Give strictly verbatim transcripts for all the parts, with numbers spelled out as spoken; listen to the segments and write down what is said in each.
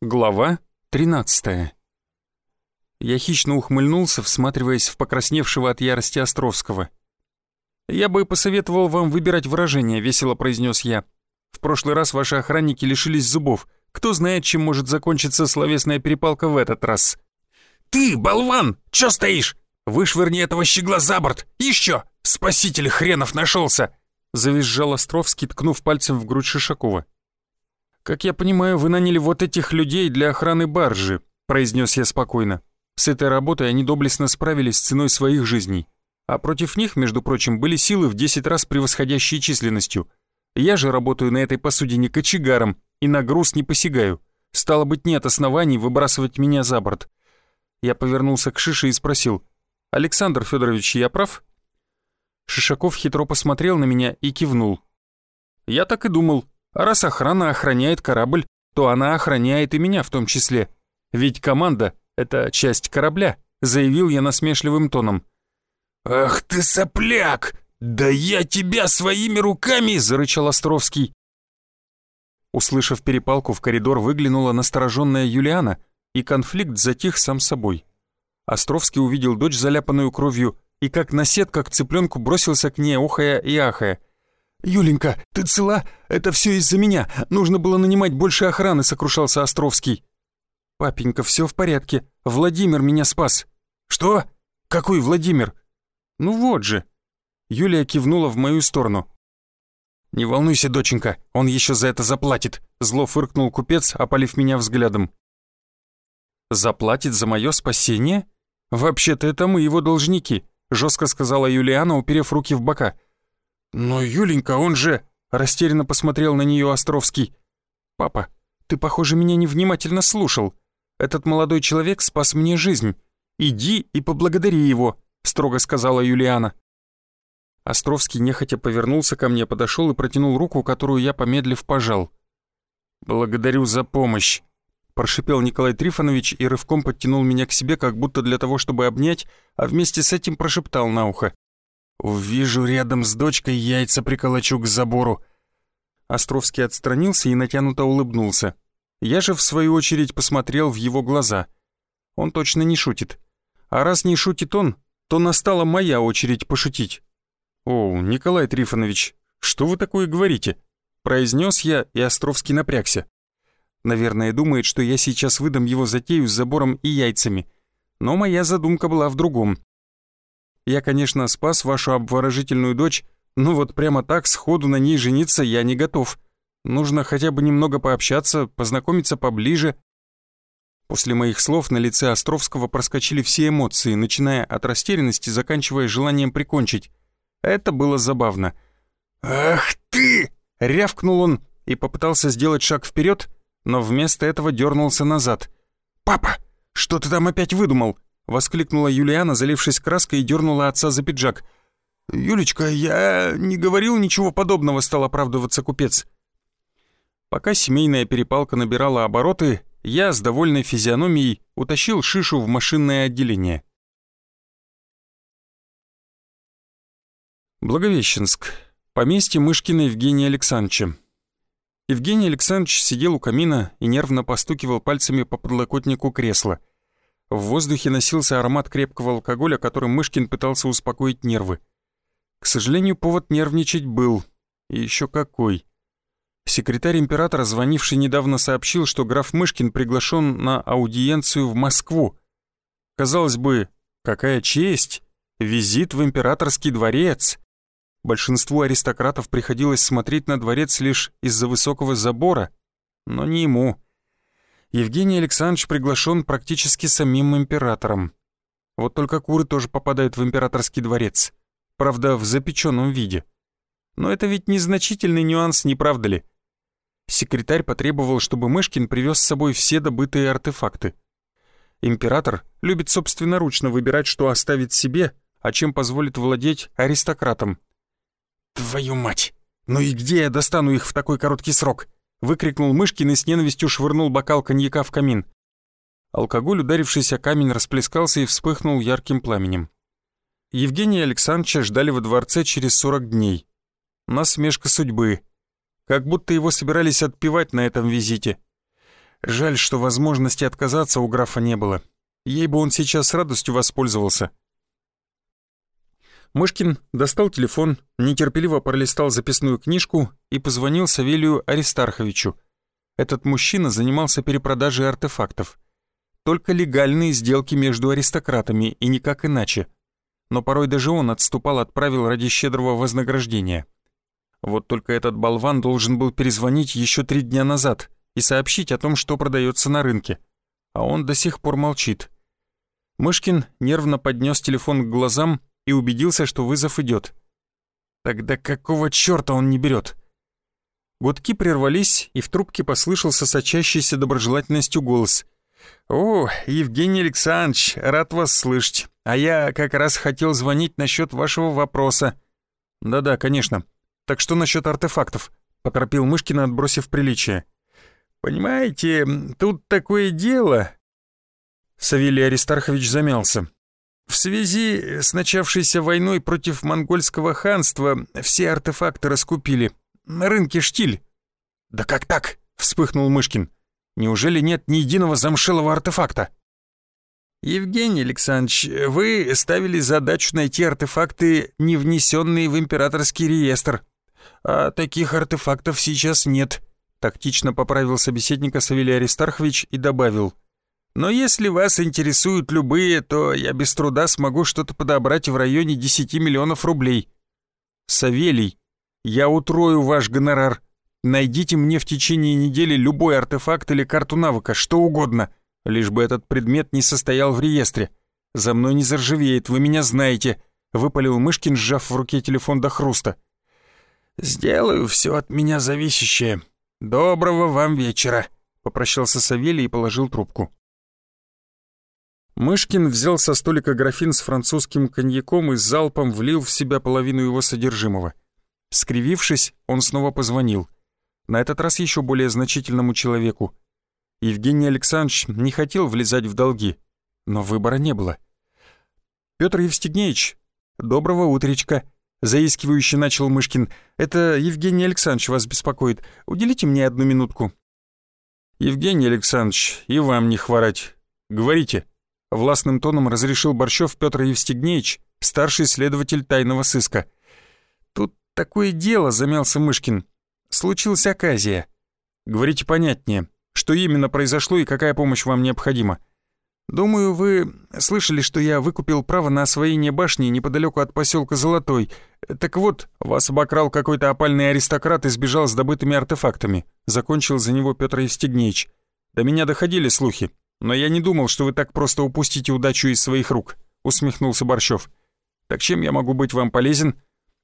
Глава тринадцатая. Я хищно ухмыльнулся, всматриваясь в покрасневшего от ярости Островского. «Я бы посоветовал вам выбирать выражение», — весело произнес я. «В прошлый раз ваши охранники лишились зубов. Кто знает, чем может закончиться словесная перепалка в этот раз». «Ты, болван, чё стоишь? Вышвырни этого щегла за борт! Еще! Спаситель хренов нашелся!» — завизжал Островский, ткнув пальцем в грудь Шишакова. «Как я понимаю, вы наняли вот этих людей для охраны баржи», — произнес я спокойно. «С этой работой они доблестно справились ценой своих жизней. А против них, между прочим, были силы в десять раз превосходящие численностью. Я же работаю на этой посудине кочегаром и на груз не посягаю. Стало быть, нет оснований выбрасывать меня за борт». Я повернулся к Шише и спросил: «Александр Федорович, я прав?» Шишаков хитро посмотрел на меня и кивнул. «Я так и думал. А раз охрана охраняет корабль, то она охраняет и меня в том числе. Ведь команда — это часть корабля», — заявил я насмешливым тоном. «Ах ты сопляк! Да я тебя своими руками!» — зарычал Островский. Услышав перепалку, в коридор выглянула настороженная Юлиана, и конфликт затих сам собой. Островский увидел дочь, заляпанную кровью, и как наседка к цыпленку бросился к ней, охая и ахая. «Юленька, ты цела? Это все из-за меня. Нужно было нанимать больше охраны», — сокрушался Островский. «Папенька, все в порядке. Владимир меня спас». «Что? Какой Владимир?» «Ну вот же». Юлия кивнула в мою сторону. «Не волнуйся, доченька, он еще за это заплатит», — зло фыркнул купец, опалив меня взглядом. «Заплатит за мое спасение? Вообще-то это мы его должники», — жестко сказала Юлиана, уперев руки в бока. «Но, Юленька, он же...» — растерянно посмотрел на нее Островский. «Папа, ты, похоже, меня невнимательно слушал. Этот молодой человек спас мне жизнь. Иди и поблагодари его», — строго сказала Юлиана. Островский нехотя повернулся ко мне, подошел и протянул руку, которую я, помедлив, пожал. «Благодарю за помощь», — прошипел Николай Трифонович и рывком подтянул меня к себе, как будто для того, чтобы обнять, а вместе с этим прошептал на ухо: «Увижу рядом с дочкой, яйца приколочу к забору». Островский отстранился и натянуто улыбнулся. Я же, в свою очередь, посмотрел в его глаза. Он точно не шутит. А раз не шутит он, то настала моя очередь пошутить. «О, Николай Трифонович, что вы такое говорите?» Произнес я, и Островский напрягся. Наверное, думает, что я сейчас выдам его затею с забором и яйцами. Но моя задумка была в другом. Я, конечно, спас вашу обворожительную дочь, но вот прямо так сходу на ней жениться я не готов. Нужно хотя бы немного пообщаться, познакомиться поближе». После моих слов на лице Островского проскочили все эмоции, начиная от растерянности, заканчивая желанием прикончить. Это было забавно. «Ах ты!» — рявкнул он и попытался сделать шаг вперед, но вместо этого дернулся назад. «Папа, что ты там опять выдумал?» — воскликнула Юлиана, залившись краской, и дернула отца за пиджак. «Юлечка, я не говорил ничего подобного», — стал оправдываться купец. Пока семейная перепалка набирала обороты, я с довольной физиономией утащил Шишу в машинное отделение. Благовещенск. Поместье Мышкина Евгения Александровича. Евгений Александрович сидел у камина и нервно постукивал пальцами по подлокотнику кресла. В воздухе носился аромат крепкого алкоголя, которым Мышкин пытался успокоить нервы. К сожалению, повод нервничать был. И еще какой. Секретарь императора, звонивший недавно, сообщил, что граф Мышкин приглашен на аудиенцию в Москву. Казалось бы, какая честь! Визит в императорский дворец! Большинству аристократов приходилось смотреть на дворец лишь из-за высокого забора, но не ему. Евгений Александрович приглашен практически самим императором. Вот только куры тоже попадают в императорский дворец. Правда, в запеченном виде. Но это ведь незначительный нюанс, не правда ли? Секретарь потребовал, чтобы Мышкин привез с собой все добытые артефакты. Император любит собственноручно выбирать, что оставить себе, а чем позволит владеть аристократам. «Твою мать! Ну и где я достану их в такой короткий срок?» — выкрикнул Мышкин и с ненавистью швырнул бокал коньяка в камин. Алкоголь, ударившись о камень, расплескался и вспыхнул ярким пламенем. Евгения Александровича ждали во дворце через сорок дней. Насмешка судьбы. Как будто его собирались отпевать на этом визите. Жаль, что возможности отказаться у графа не было. Ей бы он сейчас с радостью воспользовался». Мышкин достал телефон, нетерпеливо пролистал записную книжку и позвонил Савелию Аристарховичу. Этот мужчина занимался перепродажей артефактов. Только легальные сделки между аристократами и никак иначе. Но порой даже он отступал от правил ради щедрого вознаграждения. Вот только этот болван должен был перезвонить еще три дня назад и сообщить о том, что продается на рынке. А он до сих пор молчит. Мышкин нервно поднес телефон к глазам и убедился, что вызов идет. Тогда какого черта он не берет? Гудки прервались, и в трубке послышался сочащийся доброжелательностью голос. «О, Евгений Александрович, рад вас слышать. А я как раз хотел звонить насчет вашего вопроса». «Да-да, конечно. Так что насчет артефактов?» — поторопил Мышкина, отбросив приличие. «Понимаете, тут такое дело...» Савелий Аристархович замялся. «В связи с начавшейся войной против монгольского ханства все артефакты раскупили. На рынке штиль». «Да как так?» — вспыхнул Мышкин. «Неужели нет ни единого замшелого артефакта?» «Евгений Александрович, вы ставили задачу найти артефакты, не внесенные в императорский реестр. А таких артефактов сейчас нет», — тактично поправил собеседника Савелий Аристархович и добавил. «Но если вас интересуют любые, то я без труда смогу что-то подобрать в районе десяти миллионов рублей». «Савелий, я утрою ваш гонорар. Найдите мне в течение недели любой артефакт или карту навыка, что угодно, лишь бы этот предмет не состоял в реестре. За мной не заржавеет, вы меня знаете», — выпалил Мышкин, сжав в руке телефон до хруста. «Сделаю все от меня зависящее. Доброго вам вечера», — попрощался Савелий и положил трубку. Мышкин взял со столика графин с французским коньяком и залпом влил в себя половину его содержимого. Скривившись, он снова позвонил. На этот раз еще более значительному человеку. Евгений Александрович не хотел влезать в долги, но выбора не было. «Петр Евстигнеевич, доброго утречка», — заискивающе начал Мышкин. «Это Евгений Александрович вас беспокоит. Уделите мне одну минутку». «Евгений Александрович, и вам не хворать. Говорите», — властным тоном разрешил Борщев Петр Евстигнеевич, старший следователь тайного сыска. «Тут такое дело», — замялся Мышкин. «Случилась оказия». «Говорите понятнее, что именно произошло и какая помощь вам необходима?» «Думаю, вы слышали, что я выкупил право на освоение башни неподалеку от поселка Золотой. Так вот, вас обокрал какой-то опальный аристократ и сбежал с добытыми артефактами», — закончил за него Петр Евстигнеевич. «До меня доходили слухи, но я не думал, что вы так просто упустите удачу из своих рук», — усмехнулся Борщев. «Так чем я могу быть вам полезен?»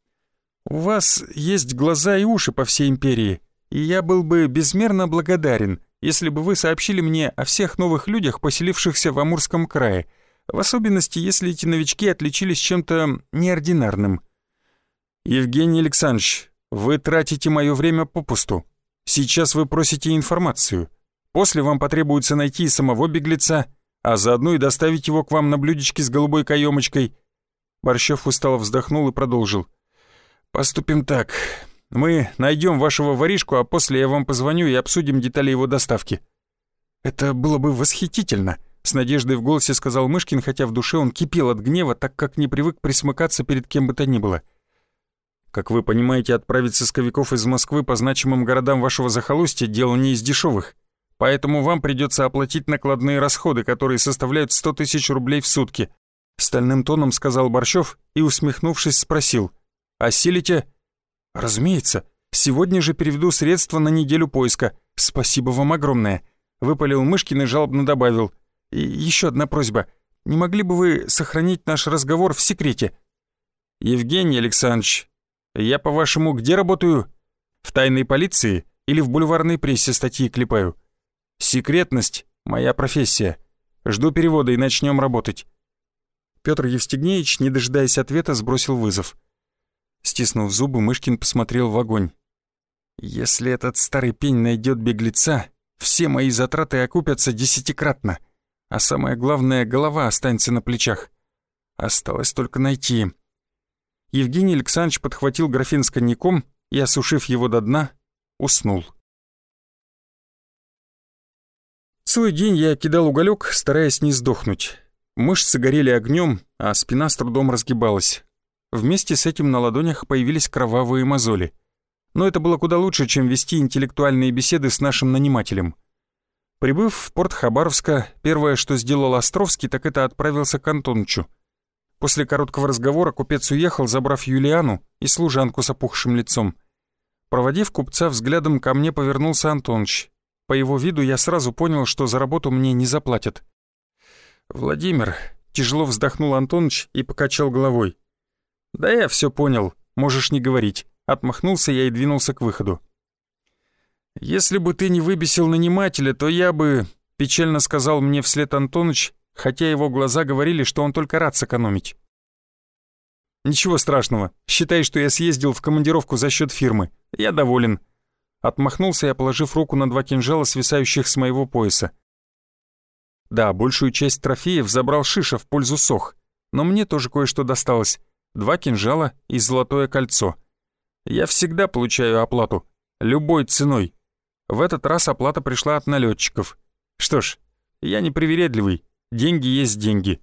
«У вас есть глаза и уши по всей империи, и я был бы безмерно благодарен, если бы вы сообщили мне о всех новых людях, поселившихся в Амурском крае, в особенности, если эти новички отличились чем-то неординарным». «Евгений Александрович, вы тратите мое время попусту. Сейчас вы просите информацию. После вам потребуется найти самого беглеца, а заодно и доставить его к вам на блюдечке с голубой каемочкой». Борщев устало вздохнул и продолжил. «Поступим так. Мы найдем вашего воришку, а после я вам позвоню и обсудим детали его доставки». «Это было бы восхитительно», — с надеждой в голосе сказал Мышкин, хотя в душе он кипел от гнева, так как не привык присмыкаться перед кем бы то ни было. «Как вы понимаете, отправить сысковиков из Москвы по значимым городам вашего захолустья — дело не из дешевых, поэтому вам придется оплатить накладные расходы, которые составляют сто тысяч рублей в сутки», — стальным тоном сказал Борщев и, усмехнувшись, спросил. «Осилите?» «Разумеется. Сегодня же переведу средства на неделю поиска. Спасибо вам огромное», — выпалил Мышкин и жалобно добавил. «И еще одна просьба. Не могли бы вы сохранить наш разговор в секрете?» «Евгений Александрович, я, по-вашему, где работаю? В тайной полиции или в бульварной прессе статьи клепаю? Секретность — моя профессия. Жду перевода и начнем работать». Петр Евстигнеевич, не дожидаясь ответа, сбросил вызов. Стиснув зубы, Мышкин посмотрел в огонь. «Если этот старый пень найдет беглеца, все мои затраты окупятся десятикратно, а самое главное, голова останется на плечах. Осталось только найти». Евгений Александрович подхватил графин с коньяком и, осушив его до дна, уснул. Целый день я кидал уголек, стараясь не сдохнуть. Мышцы горели огнем, а спина с трудом разгибалась. Вместе с этим на ладонях появились кровавые мозоли. Но это было куда лучше, чем вести интеллектуальные беседы с нашим нанимателем. Прибыв в порт Хабаровска, первое, что сделал Островский, так это отправился к Антонычу. После короткого разговора купец уехал, забрав Юлиану и служанку с опухшим лицом. Проводив купца взглядом, ко мне повернулся Антоныч. По его виду я сразу понял, что за работу мне не заплатят. «Владимир», — тяжело вздохнул Антоныч и покачал головой. «Да я все понял, можешь не говорить». Отмахнулся я и двинулся к выходу. «Если бы ты не выбесил нанимателя, то я бы...» — печально сказал мне вслед Антоныч, хотя его глаза говорили, что он только рад сэкономить. «Ничего страшного, считай, что я съездил в командировку за счет фирмы. Я доволен». Отмахнулся я, положив руку на два кинжала, свисающих с моего пояса. Да, большую часть трофеев забрал Шиша в пользу Сох, но мне тоже кое-что досталось. Два кинжала и золотое кольцо. Я всегда получаю оплату, любой ценой. В этот раз оплата пришла от налетчиков. Что ж, я не привередливый, деньги есть деньги.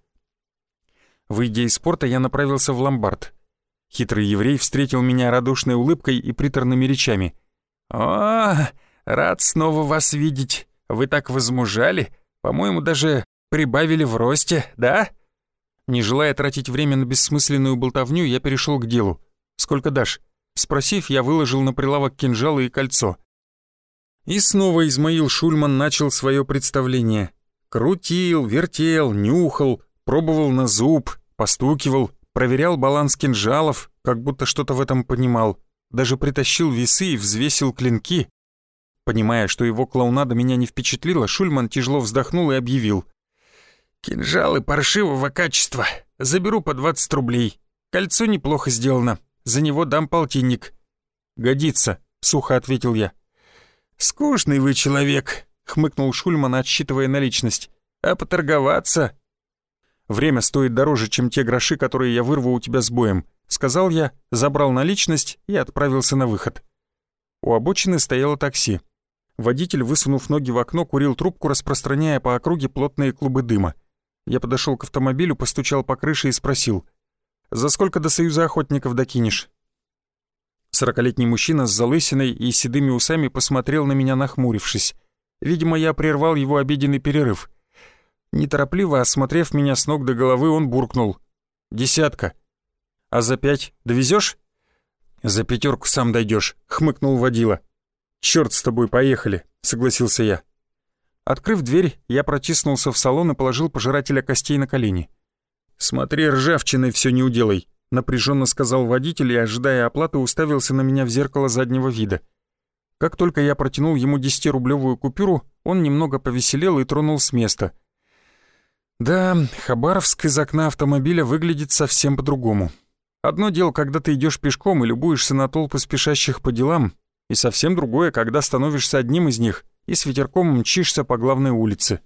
Выйдя из порта, я направился в ломбард. Хитрый еврей встретил меня радушной улыбкой и приторными речами. «О, рад снова вас видеть. Вы так возмужали. По-моему, даже прибавили в росте, да?» Не желая тратить время на бессмысленную болтовню, я перешел к делу. «Сколько дашь?» Спросив, я выложил на прилавок кинжалы и кольцо. И снова Измаил Шульман начал свое представление. Крутил, вертел, нюхал, пробовал на зуб, постукивал, проверял баланс кинжалов, как будто что-то в этом понимал. Даже притащил весы и взвесил клинки. Понимая, что его клоунада меня не впечатлила, Шульман тяжело вздохнул и объявил. «Кинжалы паршивого качества. Заберу по двадцать рублей. Кольцо неплохо сделано. За него дам полтинник». «Годится», — сухо ответил я. «Скучный вы человек», — хмыкнул Шульман, отсчитывая наличность. «А поторговаться?» «Время стоит дороже, чем те гроши, которые я вырву у тебя с боем», — сказал я, забрал наличность и отправился на выход. У обочины стояло такси. Водитель, высунув ноги в окно, курил трубку, распространяя по округе плотные клубы дыма. Я подошел к автомобилю, постучал по крыше и спросил: «За сколько до Союза охотников докинешь?» Сорокалетний мужчина с залысиной и седыми усами посмотрел на меня, нахмурившись. Видимо, я прервал его обеденный перерыв. Неторопливо осмотрев меня с ног до головы, он буркнул: «Десятка». «А за пять довезешь?» «За пятерку сам дойдешь», — хмыкнул водила. «Черт с тобой, поехали», — согласился я. Открыв дверь, я протиснулся в салон и положил пожирателя костей на колени. «Смотри, ржавчиной все не уделай», — напряженно сказал водитель и, ожидая оплаты, уставился на меня в зеркало заднего вида. Как только я протянул ему десятирублевую купюру, он немного повеселел и тронул с места. Да, Хабаровск из окна автомобиля выглядит совсем по-другому. Одно дело, когда ты идешь пешком и любуешься на толпы спешащих по делам, и совсем другое, когда становишься одним из них и с ветерком мчишься по главной улице.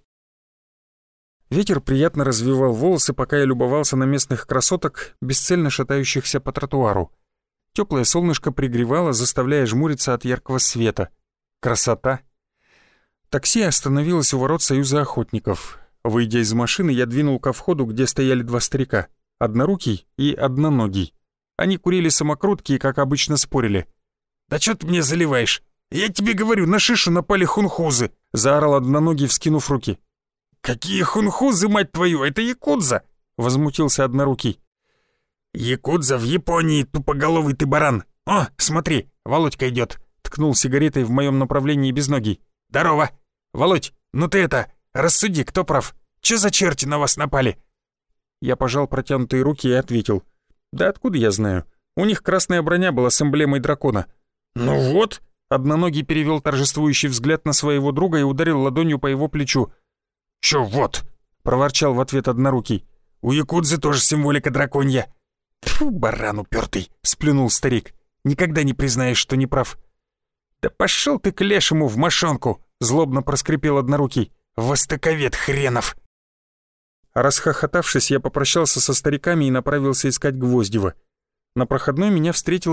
Ветер приятно развивал волосы, пока я любовался на местных красоток, бесцельно шатающихся по тротуару. Теплое солнышко пригревало, заставляя жмуриться от яркого света. Красота! Такси остановилось у ворот Союза охотников. Выйдя из машины, я двинул ко входу, где стояли два старика, однорукий и одноногий. Они курили самокрутки и, как обычно, спорили. «Да чё ты мне заливаешь? Я тебе говорю, на шишу напали хунхузы!» — заорал одноногий, вскинув руки. «Какие хунхузы, мать твою, это якудза!» — возмутился однорукий. «Якудза в Японии, тупоголовый ты баран! О, смотри, Володька идет!» — ткнул сигаретой в моем направлении безногий. «Здорово! Володь, ну ты это, рассуди, кто прав? Чё за черти на вас напали?» Я пожал протянутые руки и ответил. «Да откуда я знаю? У них красная броня была с эмблемой дракона». «Ну вот!» — одноногий перевел торжествующий взгляд на своего друга и ударил ладонью по его плечу. «Чё вот?» — проворчал в ответ однорукий. «У якудзы тоже символика драконья». «Тьфу, баран упертый!» — сплюнул старик. «Никогда не признаешь, что не прав». «Да пошел ты к лешему в мошонку!» — злобно проскрипел однорукий. «Востоковед хренов!» Расхохотавшись, я попрощался со стариками и направился искать Гвоздева. На проходной меня встретила недовольная физиономия Кольки. «Чё припёрся?» — уставился на меня парень.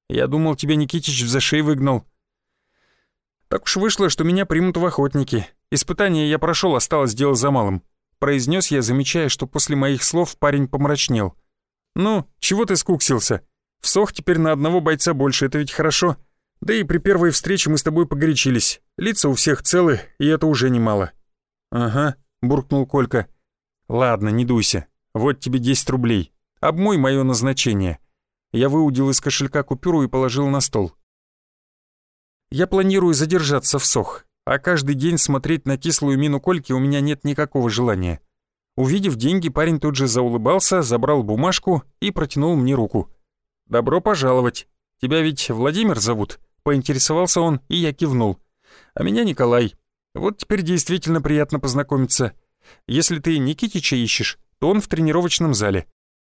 Я думал, тебя Никитич в зашей выгнал». «Так уж вышло, что меня примут в охотники. Испытание я прошел, осталось дело за малым», — произнес я, замечая, что после моих слов парень помрачнел. «Ну, чего ты скуксился? Всох теперь на одного бойца больше, это ведь хорошо. Да и при первой встрече мы с тобой погорячились. Лица у всех целы, и это уже немало». «Ага», — буркнул Колька. «Ладно, не дуйся. Вот тебе десять рублей. Обмой мое назначение». Я выудил из кошелька купюру и положил на стол. «Я планирую задержаться в Сох, а каждый день смотреть на кислую мину Кольки у меня нет никакого желания». Увидев деньги, парень тут же заулыбался, забрал бумажку и протянул мне руку. «Добро пожаловать. Тебя ведь Владимир зовут?» — поинтересовался он, и я кивнул. «А меня Николай. Вот теперь действительно приятно познакомиться. Если ты Никитича ищешь, то он в тренировочном зале».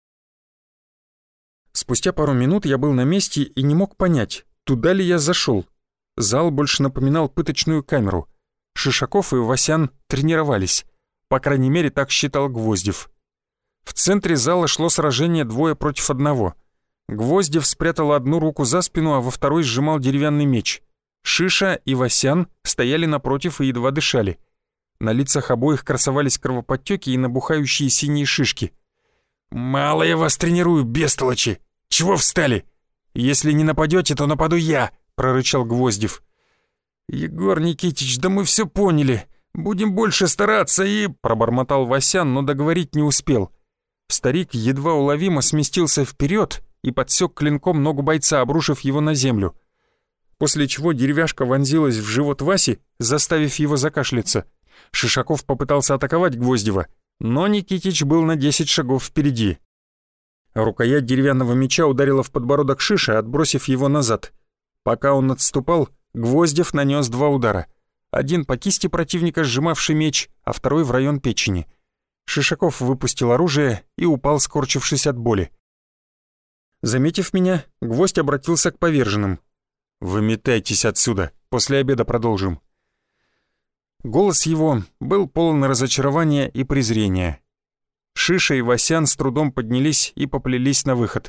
Спустя пару минут я был на месте и не мог понять, туда ли я зашел. Зал больше напоминал пыточную камеру. Шишаков и Васян тренировались. По крайней мере, так считал Гвоздев. В центре зала шло сражение двое против одного. Гвоздев спрятал одну руку за спину, а во второй сжимал деревянный меч. Шиша и Васян стояли напротив и едва дышали. На лицах обоих красовались кровоподтеки и набухающие синие шишки. «Мало я вас тренирую, бестолочи! Чего встали? Если не нападете, то нападу я!» — прорычал Гвоздев. «Егор Никитич, да мы все поняли. Будем больше стараться и...» — пробормотал Васян, но договорить не успел. Старик едва уловимо сместился вперед и подсек клинком ногу бойца, обрушив его на землю. После чего деревяшка вонзилась в живот Васи, заставив его закашляться. Шишаков попытался атаковать Гвоздева, но Никитич был на десять шагов впереди. Рукоять деревянного меча ударила в подбородок Шиша, отбросив его назад. Пока он отступал, Гвоздев нанес два удара. Один по кисти противника, сжимавший меч, а второй в район печени. Шишаков выпустил оружие и упал, скорчившись от боли. Заметив меня, Гвоздь обратился к поверженным. «Выметайтесь отсюда, после обеда продолжим». Голос его был полон разочарования и презрения. Шиша и Васян с трудом поднялись и поплелись на выход.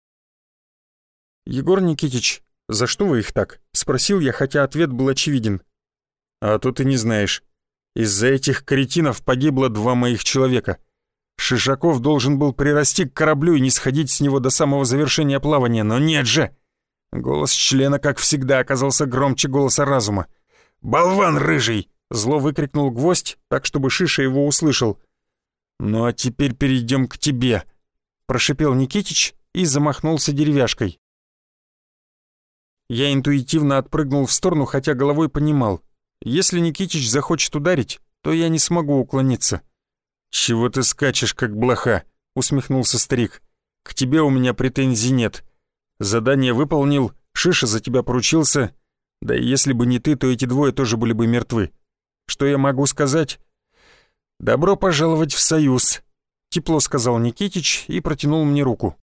«Егор Никитич, за что вы их так?» — спросил я, хотя ответ был очевиден. «А то ты не знаешь. Из-за этих кретинов погибло два моих человека. Шишаков должен был прирасти к кораблю и не сходить с него до самого завершения плавания, но нет же!» Голос члена, как всегда, оказался громче голоса разума. «Болван рыжий!» — зло выкрикнул Гвоздь, так, чтобы Шиша его услышал. «Ну а теперь перейдем к тебе», — прошипел Никитич и замахнулся деревяшкой. Я интуитивно отпрыгнул в сторону, хотя головой понимал. Если Никитич захочет ударить, то я не смогу уклониться. «Чего ты скачешь, как блоха?» — усмехнулся старик. «К тебе у меня претензий нет. Задание выполнил, Шиша за тебя поручился. Да и если бы не ты, то эти двое тоже были бы мертвы. Что я могу сказать?» «Добро пожаловать в Союз», — тепло сказал Никитич и протянул мне руку.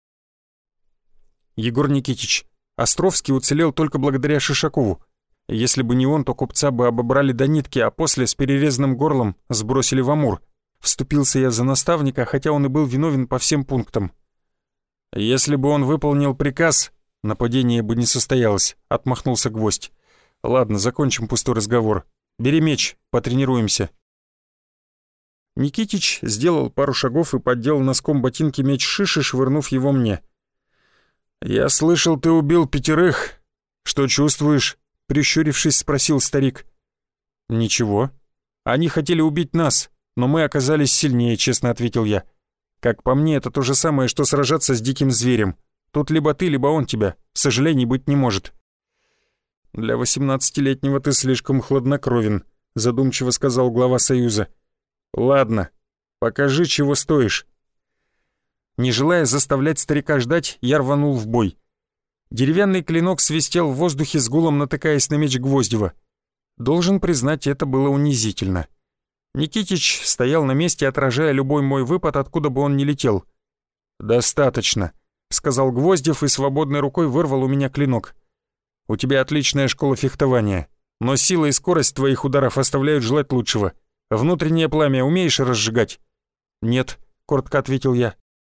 «Егор Никитич, Островский уцелел только благодаря Шишакову. Если бы не он, то купца бы обобрали до нитки, а после с перерезанным горлом сбросили в Амур. Вступился я за наставника, хотя он и был виновен по всем пунктам. Если бы он выполнил приказ, нападение бы не состоялось», — отмахнулся Гвоздь. «Ладно, закончим пустой разговор. Бери меч, потренируемся». Никитич сделал пару шагов и поддел носком ботинки меч Шиши, швырнув его мне. «Я слышал, ты убил пятерых. Что чувствуешь?» — прищурившись, спросил старик. «Ничего. Они хотели убить нас, но мы оказались сильнее», — честно ответил я. «Как по мне, это то же самое, что сражаться с диким зверем. Тут либо ты, либо он тебя. Сожалений быть не может». «Для восемнадцатилетнего ты слишком хладнокровен», — задумчиво сказал глава Союза. «Ладно, покажи, чего стоишь». Не желая заставлять старика ждать, я рванул в бой. Деревянный клинок свистел в воздухе с гулом, натыкаясь на меч Гвоздева. Должен признать, это было унизительно. Никитич стоял на месте, отражая любой мой выпад, откуда бы он ни летел. «Достаточно», — сказал Гвоздев и свободной рукой вырвал у меня клинок. «У тебя отличная школа фехтования, но сила и скорость твоих ударов оставляют желать лучшего. Внутреннее пламя умеешь разжигать?» «Нет», — коротко ответил я.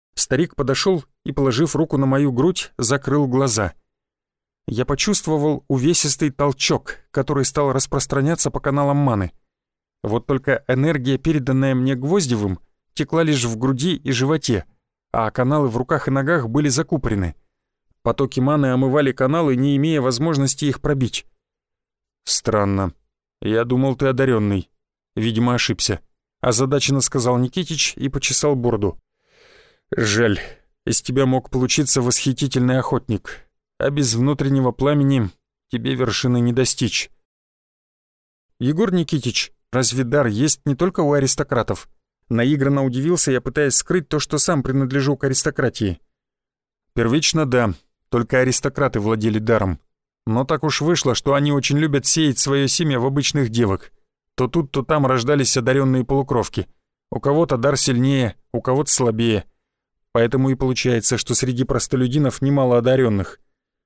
Старик подошел и, положив руку на мою грудь, закрыл глаза. Я почувствовал увесистый толчок, который стал распространяться по каналам маны. Вот только энергия, переданная мне Гвоздевым, текла лишь в груди и животе, а каналы в руках и ногах были закупорены. Потоки маны омывали каналы, не имея возможности их пробить. «Странно. Я думал, ты одаренный. Видимо, ошибся», — озадаченно сказал Никитич и почесал бороду. «Жаль, из тебя мог получиться восхитительный охотник, а без внутреннего пламени тебе вершины не достичь». «Егор Никитич, разве дар есть не только у аристократов?» Наигранно удивился я, пытаясь скрыть то, что сам принадлежу к аристократии. «Первично, да, только аристократы владели даром. Но так уж вышло, что они очень любят сеять свое семя в обычных девок. То тут, то там рождались одаренные полукровки. У кого-то дар сильнее, у кого-то слабее. Поэтому и получается, что среди простолюдинов немало одаренных.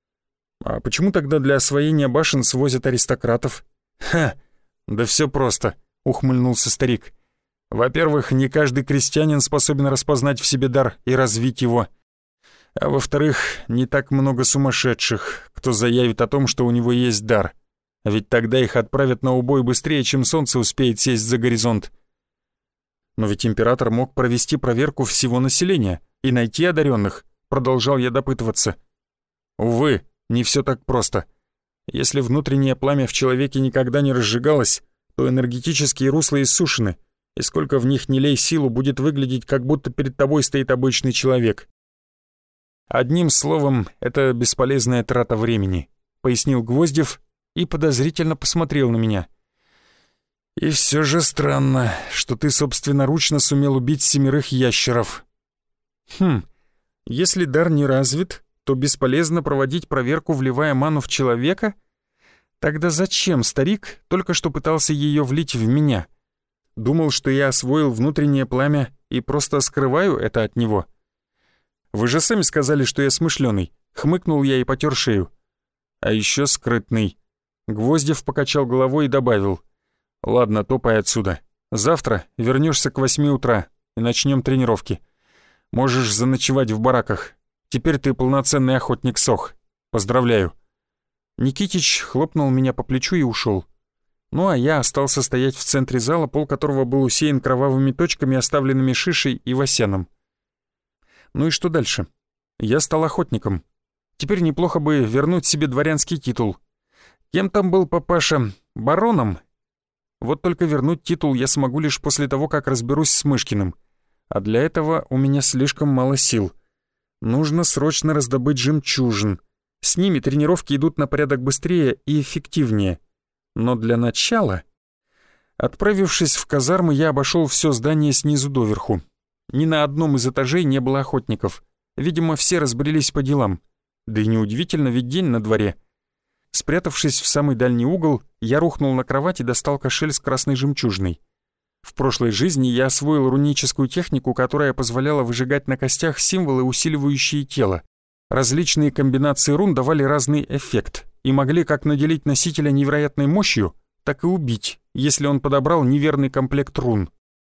А почему тогда для освоения башен свозят аристократов?» «Ха, да все просто», — ухмыльнулся старик. «Во-первых, не каждый крестьянин способен распознать в себе дар и развить его. А во-вторых, не так много сумасшедших, кто заявит о том, что у него есть дар. Ведь тогда их отправят на убой быстрее, чем солнце успеет сесть за горизонт». «Но ведь император мог провести проверку всего населения и найти одаренных», — продолжал я допытываться. «Увы, не все так просто. Если внутреннее пламя в человеке никогда не разжигалось, то энергетические русла иссушены, и сколько в них ни лей силу, будет выглядеть, как будто перед тобой стоит обычный человек. Одним словом, это бесполезная трата времени», — пояснил Гвоздев и подозрительно посмотрел на меня. «И все же странно, что ты собственноручно сумел убить семерых ящеров». «Хм, если дар не развит, то бесполезно проводить проверку, вливая ману в человека? Тогда зачем старик только что пытался ее влить в меня? Думал, что я освоил внутреннее пламя и просто скрываю это от него?» «Вы же сами сказали, что я смышленый», — хмыкнул я и потер шею. «А еще скрытный». Гвоздев покачал головой и добавил: «Ладно, топай отсюда. Завтра вернешься к восьми утра и начнем тренировки. Можешь заночевать в бараках. Теперь ты полноценный охотник сох. Поздравляю». Никитич хлопнул меня по плечу и ушел. Ну а я остался стоять в центре зала, пол которого был усеян кровавыми точками, оставленными Шишей и Васяном. Ну и что дальше? Я стал охотником. Теперь неплохо бы вернуть себе дворянский титул. Кем там был папаша? Бароном? Вот только вернуть титул я смогу лишь после того, как разберусь с Мышкиным. А для этого у меня слишком мало сил. Нужно срочно раздобыть жемчужин. С ними тренировки идут на порядок быстрее и эффективнее. Но для начала... Отправившись в казармы, я обошел все здание снизу доверху. Ни на одном из этажей не было охотников. Видимо, все разбрелись по делам. Да и неудивительно, ведь день на дворе. Спрятавшись в самый дальний угол, я рухнул на кровать и достал кошель с красной жемчужной. В прошлой жизни я освоил руническую технику, которая позволяла выжигать на костях символы, усиливающие тело. Различные комбинации рун давали разный эффект и могли как наделить носителя невероятной мощью, так и убить, если он подобрал неверный комплект рун.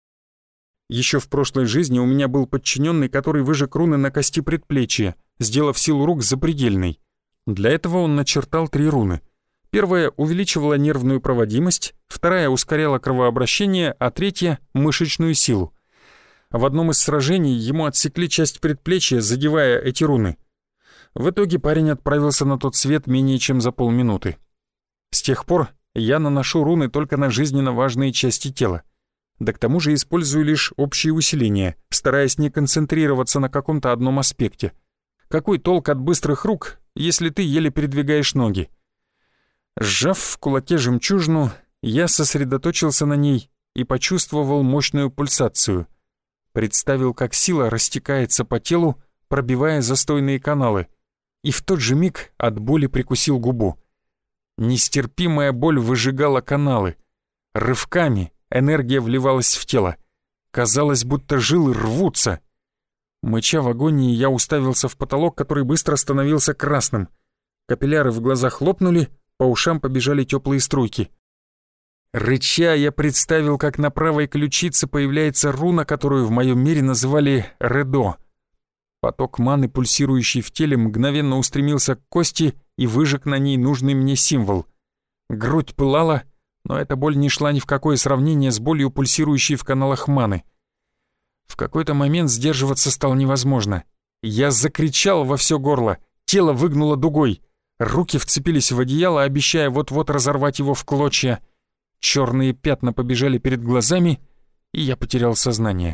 Еще в прошлой жизни у меня был подчиненный, который выжег руны на кости предплечья, сделав силу рук запредельной. Для этого он начертал три руны. Первая увеличивала нервную проводимость, вторая ускоряла кровообращение, а третья — мышечную силу. В одном из сражений ему отсекли часть предплечья, задевая эти руны. В итоге парень отправился на тот свет менее чем за полминуты. С тех пор я наношу руны только на жизненно важные части тела. Да к тому же использую лишь общие усиления, стараясь не концентрироваться на каком-то одном аспекте. Какой толк от быстрых рук, если ты еле передвигаешь ноги? Сжав в кулаке жемчужину, я сосредоточился на ней и почувствовал мощную пульсацию. Представил, как сила растекается по телу, пробивая застойные каналы, и в тот же миг от боли прикусил губу. Нестерпимая боль выжигала каналы. Рывками энергия вливалась в тело. Казалось, будто жилы рвутся. Мыча в агонии, я уставился в потолок, который быстро становился красным. Капилляры в глазах лопнули, по ушам побежали теплые струйки. Рыча, я представил, как на правой ключице появляется руна, которую в моем мире называли «Редо». Поток маны, пульсирующий в теле, мгновенно устремился к кости и выжег на ней нужный мне символ. Грудь пылала, но эта боль не шла ни в какое сравнение с болью, пульсирующей в каналах маны. В какой-то момент сдерживаться стало невозможно. Я закричал во все горло, тело выгнуло дугой, руки вцепились в одеяло, обещая вот-вот разорвать его в клочья. Черные пятна побежали перед глазами, и я потерял сознание.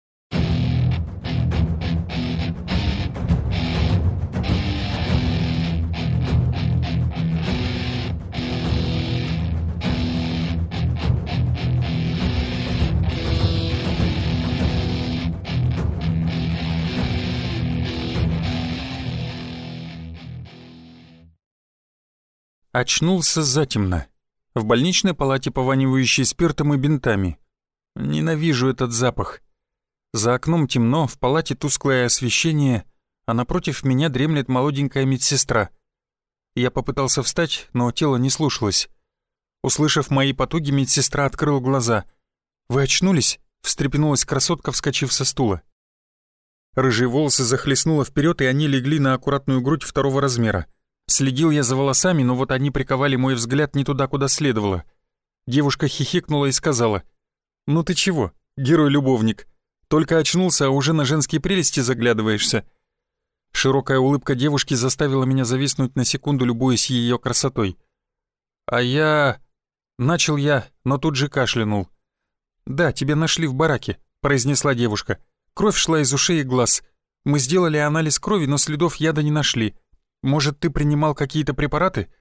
Очнулся затемно, в больничной палате, пованивающей спиртом и бинтами. Ненавижу этот запах. За окном темно, в палате тусклое освещение, а напротив меня дремлет молоденькая медсестра. Я попытался встать, но тело не слушалось. Услышав мои потуги, медсестра открыла глаза. «Вы очнулись?» — встрепенулась красотка, вскочив со стула. Рыжие волосы захлестнуло вперед, и они легли на аккуратную грудь второго размера. Следил я за волосами, но вот они приковали мой взгляд не туда, куда следовало. Девушка хихикнула и сказала: «Ну ты чего, герой-любовник? Только очнулся, а уже на женские прелести заглядываешься». Широкая улыбка девушки заставила меня зависнуть на секунду, любуясь ее красотой. «А я...» Начал я, но тут же кашлянул. «Да, тебя нашли в бараке», — произнесла девушка. «Кровь шла из ушей и глаз. Мы сделали анализ крови, но следов яда не нашли. Может, ты принимал какие-то препараты?»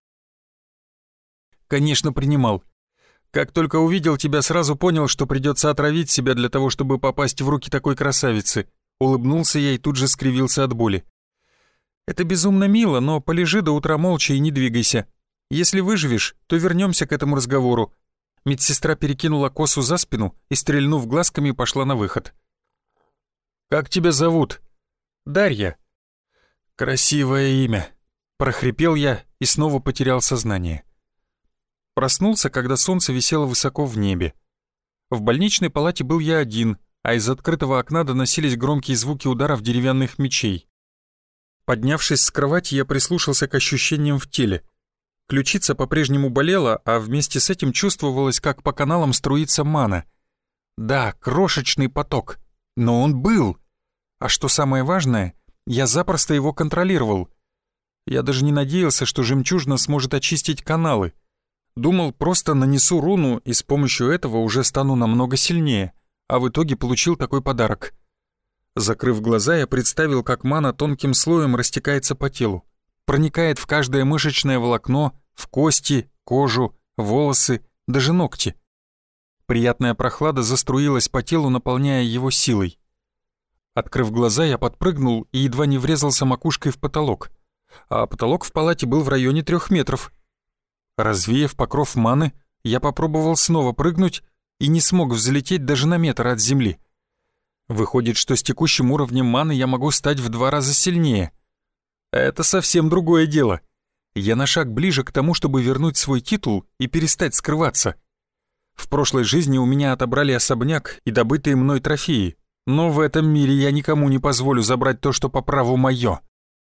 «Конечно, принимал. Как только увидел тебя, сразу понял, что придется отравить себя для того, чтобы попасть в руки такой красавицы». Улыбнулся я и тут же скривился от боли. «Это безумно мило, но полежи до утра молча и не двигайся. Если выживешь, то вернемся к этому разговору». Медсестра перекинула косу за спину и, стрельнув глазками, пошла на выход. «Как тебя зовут?» «Дарья». «Красивое имя», — прохрипел я и снова потерял сознание. Проснулся, когда солнце висело высоко в небе. В больничной палате был я один, а из открытого окна доносились громкие звуки ударов деревянных мечей. Поднявшись с кровати, я прислушался к ощущениям в теле. Ключица по-прежнему болела, а вместе с этим чувствовалось, как по каналам струится мана. Да, крошечный поток, но он был. А что самое важное, я запросто его контролировал. Я даже не надеялся, что жемчужина сможет очистить каналы. Думал, просто нанесу руну и с помощью этого уже стану намного сильнее, а в итоге получил такой подарок. Закрыв глаза, я представил, как мана тонким слоем растекается по телу, проникает в каждое мышечное волокно, в кости, кожу, волосы, даже ногти. Приятная прохлада заструилась по телу, наполняя его силой. Открыв глаза, я подпрыгнул и едва не врезался макушкой в потолок. А потолок в палате был в районе трех метров. Развеяв покров маны, я попробовал снова прыгнуть и не смог взлететь даже на метр от земли. Выходит, что с текущим уровнем маны я могу стать в два раза сильнее. Это совсем другое дело. Я на шаг ближе к тому, чтобы вернуть свой титул и перестать скрываться. В прошлой жизни у меня отобрали особняк и добытые мной трофеи, но в этом мире я никому не позволю забрать то, что по праву мое.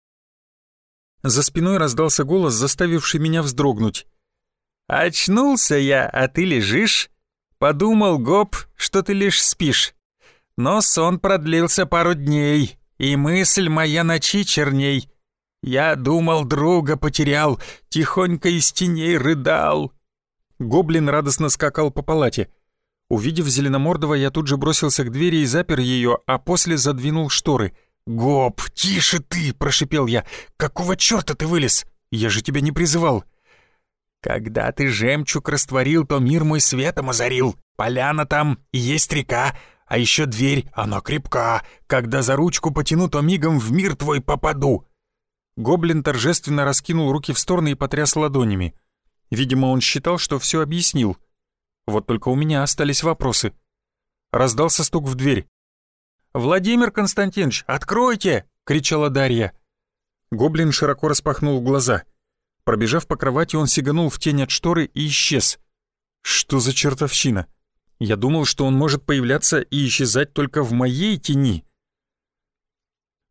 За спиной раздался голос, заставивший меня вздрогнуть. «Очнулся я, а ты лежишь? Подумал, гоп, что ты лишь спишь. Но сон продлился пару дней, и мысль моя ночи черней. Я думал, друга потерял, тихонько из теней рыдал». Гоблин радостно скакал по палате. Увидев Зеленомордого, я тут же бросился к двери и запер ее, а после задвинул шторы. «Гоп, тише ты!» — прошипел я. «Какого черта ты вылез? Я же тебя не призывал!» «Когда ты жемчуг растворил, то мир мой светом озарил. Поляна там, и есть река, а еще дверь, она крепка. Когда за ручку потяну, то мигом в мир твой попаду». Гоблин торжественно раскинул руки в стороны и потряс ладонями. Видимо, он считал, что все объяснил. Вот только у меня остались вопросы. Раздался стук в дверь. «Владимир Константинович, откройте!» — кричала Дарья. Гоблин широко распахнул глаза. Пробежав по кровати, он сиганул в тень от шторы и исчез. Что за чертовщина? Я думал, что он может появляться и исчезать только в моей тени.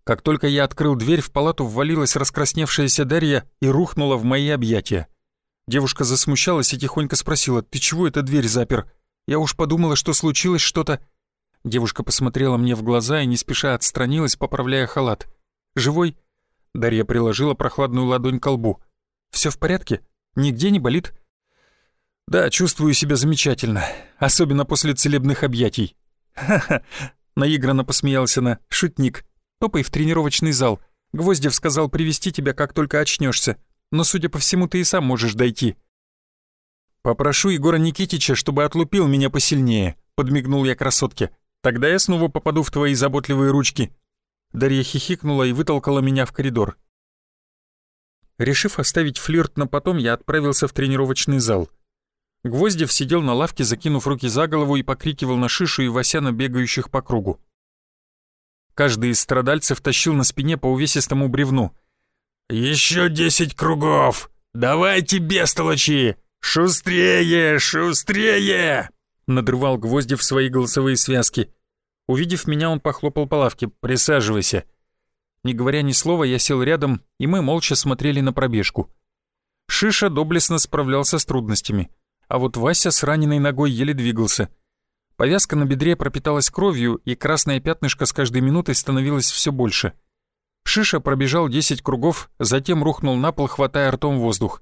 Как только я открыл дверь, в палату ввалилась раскрасневшаяся Дарья и рухнула в мои объятия. Девушка засмущалась и тихонько спросила: «Ты чего эту дверь запер? Я уж подумала, что случилось что-то». Девушка посмотрела мне в глаза и не спеша отстранилась, поправляя халат. «Живой?» Дарья приложила прохладную ладонь к лбу. «Всё в порядке? Нигде не болит?» «Да, чувствую себя замечательно, особенно после целебных объятий». «Ха-ха!» — наигранно посмеялся она. «Шутник. Топай в тренировочный зал. Гвоздев сказал привести тебя, как только очнешься. Но, судя по всему, ты и сам можешь дойти». «Попрошу Егора Никитича, чтобы отлупил меня посильнее», — подмигнул я красотке. «Тогда я снова попаду в твои заботливые ручки». Дарья хихикнула и вытолкала меня в коридор. Решив оставить флирт на потом, я отправился в тренировочный зал. Гвоздев сидел на лавке, закинув руки за голову, и покрикивал на Шишу и Васяна, бегающих по кругу. Каждый из страдальцев тащил на спине по увесистому бревну. «Еще десять кругов! Давайте, бестолочи! Шустрее, шустрее!» Надрывал Гвоздев свои голосовые связки. Увидев меня, он похлопал по лавке. «Присаживайся». Не говоря ни слова, я сел рядом, и мы молча смотрели на пробежку. Шиша доблестно справлялся с трудностями, а вот Вася с раненой ногой еле двигался. Повязка на бедре пропиталась кровью, и красное пятнышко с каждой минутой становилось все больше. Шиша пробежал десять кругов, затем рухнул на пол, хватая ртом воздух.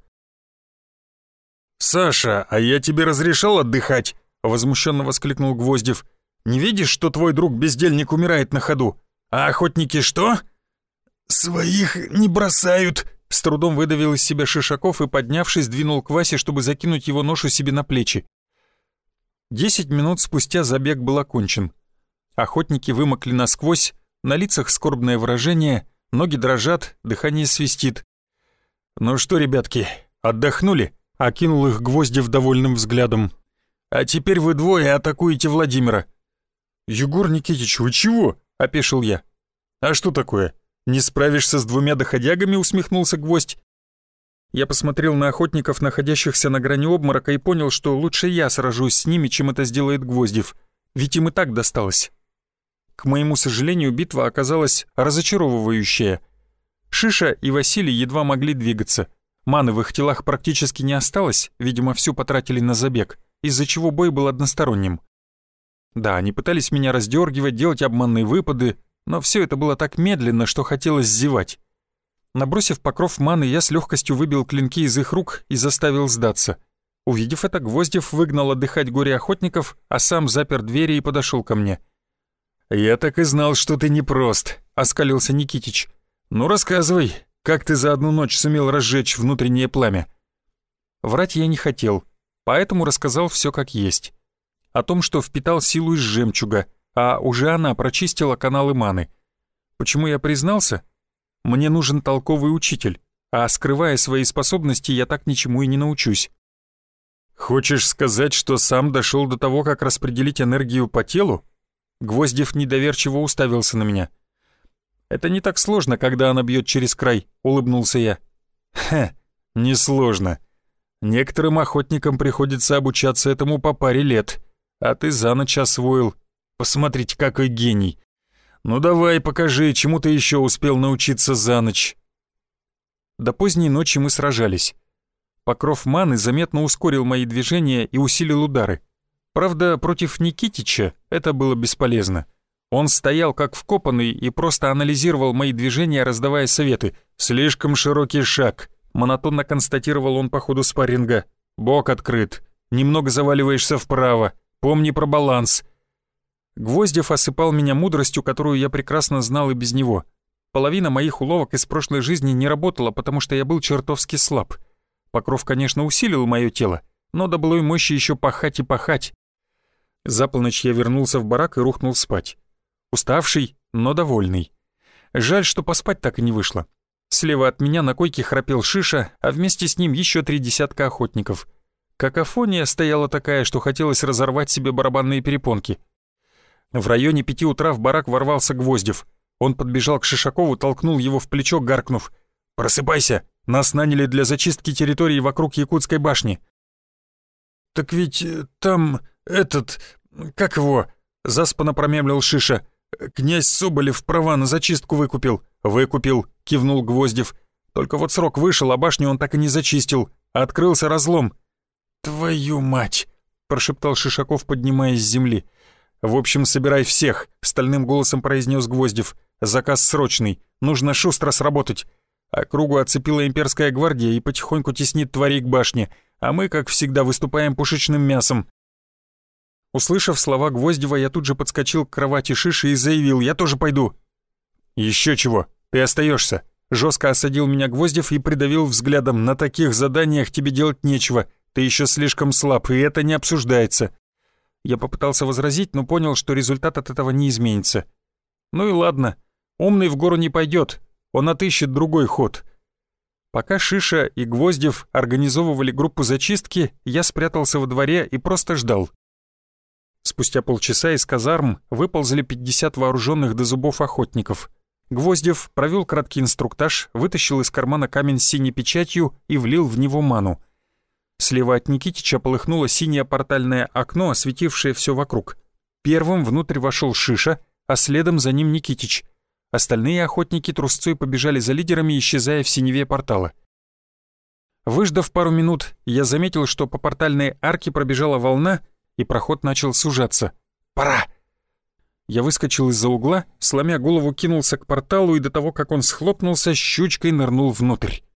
«Саша, а я тебе разрешал отдыхать?» — возмущенно воскликнул Гвоздев. «Не видишь, что твой друг-бездельник умирает на ходу? А охотники что?» «Своих не бросают!» — с трудом выдавил из себя Шишаков и, поднявшись, двинул к Васе, чтобы закинуть его ношу себе на плечи. Десять минут спустя забег был окончен. Охотники вымокли насквозь, на лицах скорбное выражение, ноги дрожат, дыхание свистит. «Ну что, ребятки, отдохнули?» — окинул их Гвоздев довольным взглядом. «А теперь вы двое атакуете Владимира». «Егор Никитич, вы чего?» — опешил я. «А что такое? Не справишься с двумя доходягами?» — усмехнулся Гвоздь. Я посмотрел на охотников, находящихся на грани обморока, и понял, что лучше я сражусь с ними, чем это сделает Гвоздев, ведь им и так досталось. К моему сожалению, битва оказалась разочаровывающая. Шиша и Василий едва могли двигаться. Маны в их телах практически не осталось, видимо, всю потратили на забег, из-за чего бой был односторонним. Да, они пытались меня раздергивать, делать обманные выпады, но все это было так медленно, что хотелось зевать. Набросив покров маны, я с легкостью выбил клинки из их рук и заставил сдаться. Увидев это, Гвоздев выгнал отдыхать горе-охотников, а сам запер двери и подошел ко мне. «Я так и знал, что ты непрост», — оскалился Никитич. «Ну рассказывай, как ты за одну ночь сумел разжечь внутреннее пламя?» Врать я не хотел, поэтому рассказал все как есть. О том, что впитал силу из жемчуга, а уже она прочистила каналы маны. Почему я признался? Мне нужен толковый учитель, а скрывая свои способности, я так ничему и не научусь. «Хочешь сказать, что сам дошел до того, как распределить энергию по телу?» Гвоздев недоверчиво уставился на меня. «Это не так сложно, когда она бьет через край», — улыбнулся я. «Хе, несложно. Некоторым охотникам приходится обучаться этому по паре лет, а ты за ночь освоил. Посмотрите, какой гений. Ну давай, покажи, чему ты еще успел научиться за ночь». До поздней ночи мы сражались. Покров маны заметно ускорил мои движения и усилил удары. Правда, против Никитича это было бесполезно. Он стоял как вкопанный и просто анализировал мои движения, раздавая советы. «Слишком широкий шаг», — монотонно констатировал он по ходу спарринга. «Бок открыт. Немного заваливаешься вправо. Помни про баланс». Гвоздев осыпал меня мудростью, которую я прекрасно знал и без него. Половина моих уловок из прошлой жизни не работала, потому что я был чертовски слаб. Покров, конечно, усилил мое тело, но до былой мощи еще пахать и пахать. За полночь я вернулся в барак и рухнул спать. Уставший, но довольный. Жаль, что поспать так и не вышло. Слева от меня на койке храпел Шиша, а вместе с ним еще три десятка охотников. Какофония стояла такая, что хотелось разорвать себе барабанные перепонки. В районе пяти утра в барак ворвался Гвоздев. Он подбежал к Шишакову, толкнул его в плечо, гаркнув: «Просыпайся! Нас наняли для зачистки территории вокруг Якутской башни». «Так ведь там этот... как его?» — заспанно промямлил Шиша. «Князь Соболев права на зачистку выкупил». «Выкупил», — кивнул Гвоздев. «Только вот срок вышел, а башню он так и не зачистил. Открылся разлом». «Твою мать!» — прошептал Шишаков, поднимаясь с земли. «В общем, собирай всех», — стальным голосом произнес Гвоздев. «Заказ срочный, нужно шустро сработать». Округу оцепила имперская гвардия и потихоньку теснит тварей к башне, а мы, как всегда, выступаем пушечным мясом. Услышав слова Гвоздева, я тут же подскочил к кровати Шиши и заявил: «Я тоже пойду». «Еще чего, ты остаешься», — жестко осадил меня Гвоздев и придавил взглядом: «На таких заданиях тебе делать нечего, ты еще слишком слаб, и это не обсуждается». Я попытался возразить, но понял, что результат от этого не изменится. Ну и ладно, умный в гору не пойдет, он отыщет другой ход. Пока Шиша и Гвоздев организовывали группу зачистки, я спрятался во дворе и просто ждал. Спустя полчаса из казарм выползли пятьдесят вооруженных до зубов охотников. Гвоздев провел краткий инструктаж, вытащил из кармана камень с синей печатью и влил в него ману. Слева от Никитича полыхнуло синее портальное окно, осветившее все вокруг. Первым внутрь вошел Шиша, а следом за ним Никитич. Остальные охотники трусцой побежали за лидерами, исчезая в синеве портала. Выждав пару минут, я заметил, что по портальной арке пробежала волна, и проход начал сужаться. «Пора!» Я выскочил из-за угла, сломя голову, кинулся к порталу, и до того, как он схлопнулся, щучкой нырнул внутрь.